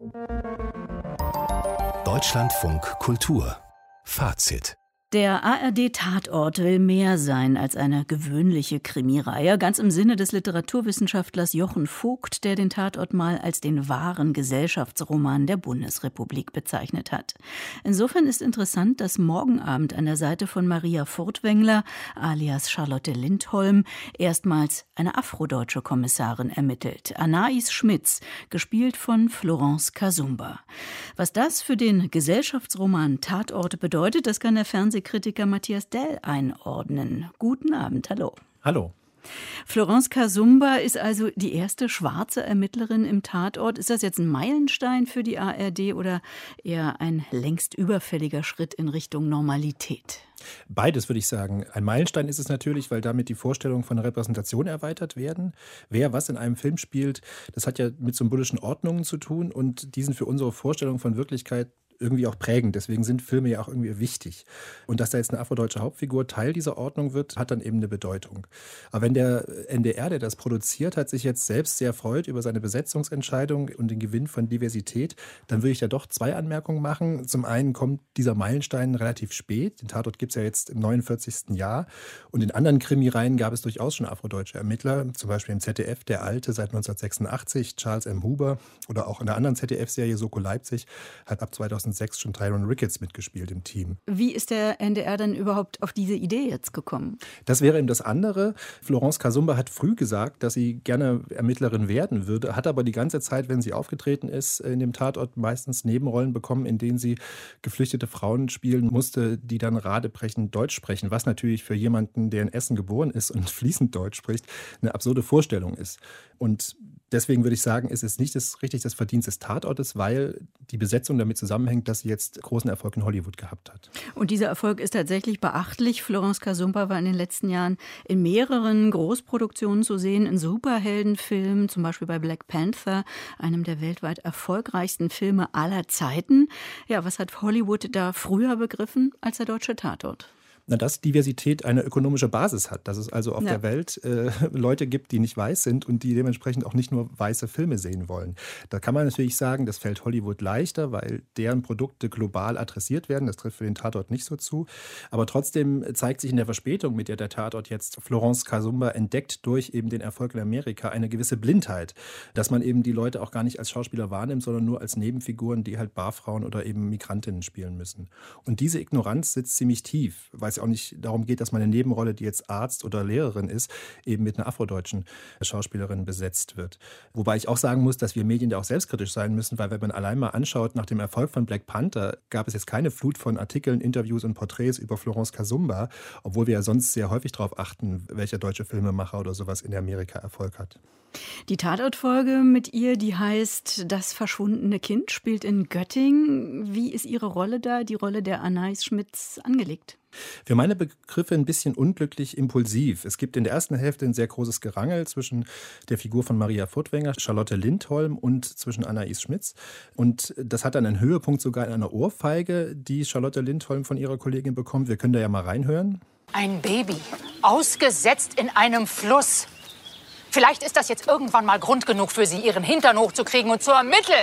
Deutschlandfunk Kultur Fazit. Der ARD-Tatort will mehr sein als eine gewöhnliche Krimireihe, ganz im Sinne des Literaturwissenschaftlers Jochen Vogt, der den Tatort mal als den wahren Gesellschaftsroman der Bundesrepublik bezeichnet hat. Insofern ist interessant, dass morgen Abend an der Seite von Maria Furtwängler, alias Charlotte Lindholm, erstmals eine afrodeutsche Kommissarin ermittelt, Anais Schmitz, gespielt von Florence Kasumba. Was das für den Gesellschaftsroman Tatort bedeutet, das kann der Fernsehkritiker Matthias Dell einordnen. Guten Abend, hallo. Hallo. Florence Kasumba ist also die erste schwarze Ermittlerin im Tatort. Ist das jetzt ein Meilenstein für die ARD oder eher ein längst überfälliger Schritt in Richtung Normalität? Beides würde ich sagen. Ein Meilenstein ist es natürlich, weil damit die Vorstellungen von Repräsentation erweitert werden. Wer was in einem Film spielt, das hat ja mit symbolischen Ordnungen zu tun und die sind für unsere Vorstellung von Wirklichkeit irgendwie auch prägend. Deswegen sind Filme ja auch irgendwie wichtig. Und dass da jetzt eine afrodeutsche Hauptfigur Teil dieser Ordnung wird, hat dann eben eine Bedeutung. Aber wenn der NDR, der das produziert hat, sich jetzt selbst sehr freut über seine Besetzungsentscheidung und den Gewinn von Diversität, dann würde ich da doch zwei Anmerkungen machen. Zum einen kommt dieser Meilenstein relativ spät. Den Tatort gibt es ja jetzt im 49. Jahr. Und in anderen Krimireihen gab es durchaus schon afrodeutsche Ermittler. Zum Beispiel im ZDF, der Alte, seit 1986, Charles M. Huber. Oder auch in der anderen ZDF-Serie Soko Leipzig hat ab 2006 schon Tyrone Ricketts mitgespielt im Team. Wie ist der NDR denn überhaupt auf diese Idee jetzt gekommen? Das wäre eben das andere. Florence Kasumba hat früh gesagt, dass sie gerne Ermittlerin werden würde, hat aber die ganze Zeit, wenn sie aufgetreten ist, in dem Tatort meistens Nebenrollen bekommen, in denen sie geflüchtete Frauen spielen musste, die dann radebrechend Deutsch sprechen, was natürlich für jemanden, der in Essen geboren ist und fließend Deutsch spricht, eine absurde Vorstellung ist. Und deswegen würde ich sagen, ist es nicht richtig das Verdienst des Tatortes, weil die Besetzung damit zusammenhängt, dass sie jetzt großen Erfolg in Hollywood gehabt hat. Und dieser Erfolg ist tatsächlich beachtlich. Florence Kasumba war in den letzten Jahren in mehreren Großproduktionen zu sehen, in Superheldenfilmen, zum Beispiel bei Black Panther, einem der weltweit erfolgreichsten Filme aller Zeiten. Ja, was hat Hollywood da früher begriffen als der deutsche Tatort? Dass Diversität eine ökonomische Basis hat, dass es also auf der Welt Leute gibt, die nicht weiß sind und die dementsprechend auch nicht nur weiße Filme sehen wollen. Da kann man natürlich sagen, das fällt Hollywood leichter, weil deren Produkte global adressiert werden. Das trifft für den Tatort nicht so zu. Aber trotzdem zeigt sich in der Verspätung, mit der der Tatort jetzt Florence Kasumba entdeckt, durch eben den Erfolg in Amerika, eine gewisse Blindheit. Dass man eben die Leute auch gar nicht als Schauspieler wahrnimmt, sondern nur als Nebenfiguren, die halt Barfrauen oder eben Migrantinnen spielen müssen. Und diese Ignoranz sitzt ziemlich tief, weil es ja auch nicht darum geht, dass man eine Nebenrolle, die jetzt Arzt oder Lehrerin ist, eben mit einer afrodeutschen Schauspielerin besetzt wird. Wobei ich auch sagen muss, dass wir Medien da auch selbstkritisch sein müssen, weil wenn man allein mal anschaut, nach dem Erfolg von Black Panther gab es jetzt keine Flut von Artikeln, Interviews und Porträts über Florence Kasumba, obwohl wir ja sonst sehr häufig darauf achten, welcher deutsche Filmemacher oder sowas in Amerika Erfolg hat. Die Tatortfolge mit ihr, die heißt Das verschwundene Kind, spielt in Göttingen. Wie ist Ihre Rolle da, die Rolle der Anais Schmitz, angelegt? Für meine Begriffe ein bisschen unglücklich impulsiv. Es gibt in der ersten Hälfte ein sehr großes Gerangel zwischen der Figur von Maria Furtwängler, Charlotte Lindholm und zwischen Anais Schmitz. Und das hat dann einen Höhepunkt sogar in einer Ohrfeige, die Charlotte Lindholm von ihrer Kollegin bekommt. Wir können da ja mal reinhören. Ein Baby, ausgesetzt in einem Fluss. Vielleicht ist das jetzt irgendwann mal Grund genug für Sie, Ihren Hintern hochzukriegen und zu ermitteln.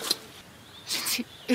Sind Sie irre?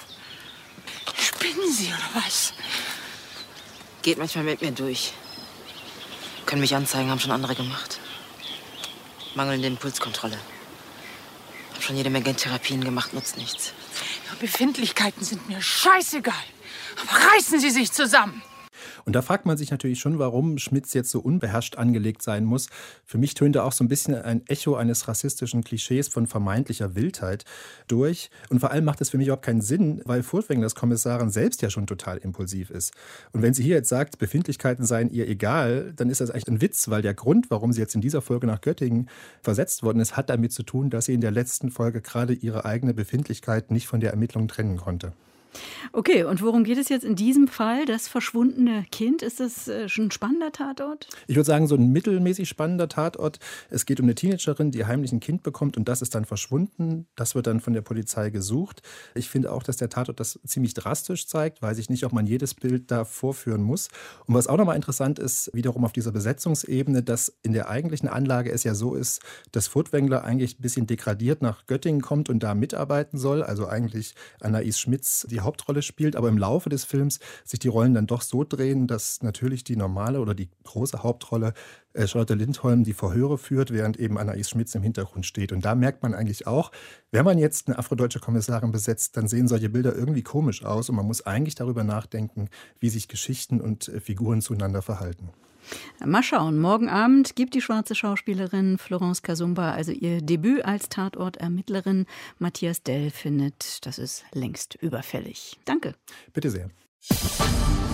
Spinnen Sie oder was? Geht manchmal mit mir durch. Können mich anzeigen, haben schon andere gemacht. Mangelnde Impulskontrolle. Hab schon jede Menge Therapien gemacht, nutzt nichts. Ihre Befindlichkeiten sind mir scheißegal. Aber reißen Sie sich zusammen. Und da fragt man sich natürlich schon, warum Schmitz jetzt so unbeherrscht angelegt sein muss. Für mich tönte auch so ein bisschen ein Echo eines rassistischen Klischees von vermeintlicher Wildheit durch. Und vor allem macht es für mich überhaupt keinen Sinn, weil Furtwänglers Kommissarin selbst ja schon total impulsiv ist. Und wenn sie hier jetzt sagt, Befindlichkeiten seien ihr egal, dann ist das eigentlich ein Witz, weil der Grund, warum sie jetzt in dieser Folge nach Göttingen versetzt worden ist, hat damit zu tun, dass sie in der letzten Folge gerade ihre eigene Befindlichkeit nicht von der Ermittlung trennen konnte. Okay, und worum geht es jetzt in diesem Fall? Das verschwundene Kind, ist das schon ein spannender Tatort? Ich würde sagen, so ein mittelmäßig spannender Tatort. Es geht um eine Teenagerin, die heimlich ein Kind bekommt und das ist dann verschwunden. Das wird dann von der Polizei gesucht. Ich finde auch, dass der Tatort das ziemlich drastisch zeigt. Weiß ich nicht, ob man jedes Bild da vorführen muss. Und was auch nochmal interessant ist, wiederum auf dieser Besetzungsebene, dass in der eigentlichen Anlage es ja so ist, dass Furtwängler eigentlich ein bisschen degradiert nach Göttingen kommt und da mitarbeiten soll. Also eigentlich Anais Schmitz die Hauptrolle spielt, aber im Laufe des Films sich die Rollen dann doch so drehen, dass natürlich die normale oder die große Hauptrolle Charlotte Lindholm die Verhöre führt, während eben Anais Schmitz im Hintergrund steht. Und da merkt man eigentlich auch, wenn man jetzt eine afrodeutsche Kommissarin besetzt, dann sehen solche Bilder irgendwie komisch aus und man muss eigentlich darüber nachdenken, wie sich Geschichten und Figuren zueinander verhalten. Mal schauen, morgen Abend gibt die schwarze Schauspielerin Florence Kasumba also ihr Debüt als Tatortermittlerin. Matthias Dell findet, das ist längst überfällig. Danke. Bitte sehr.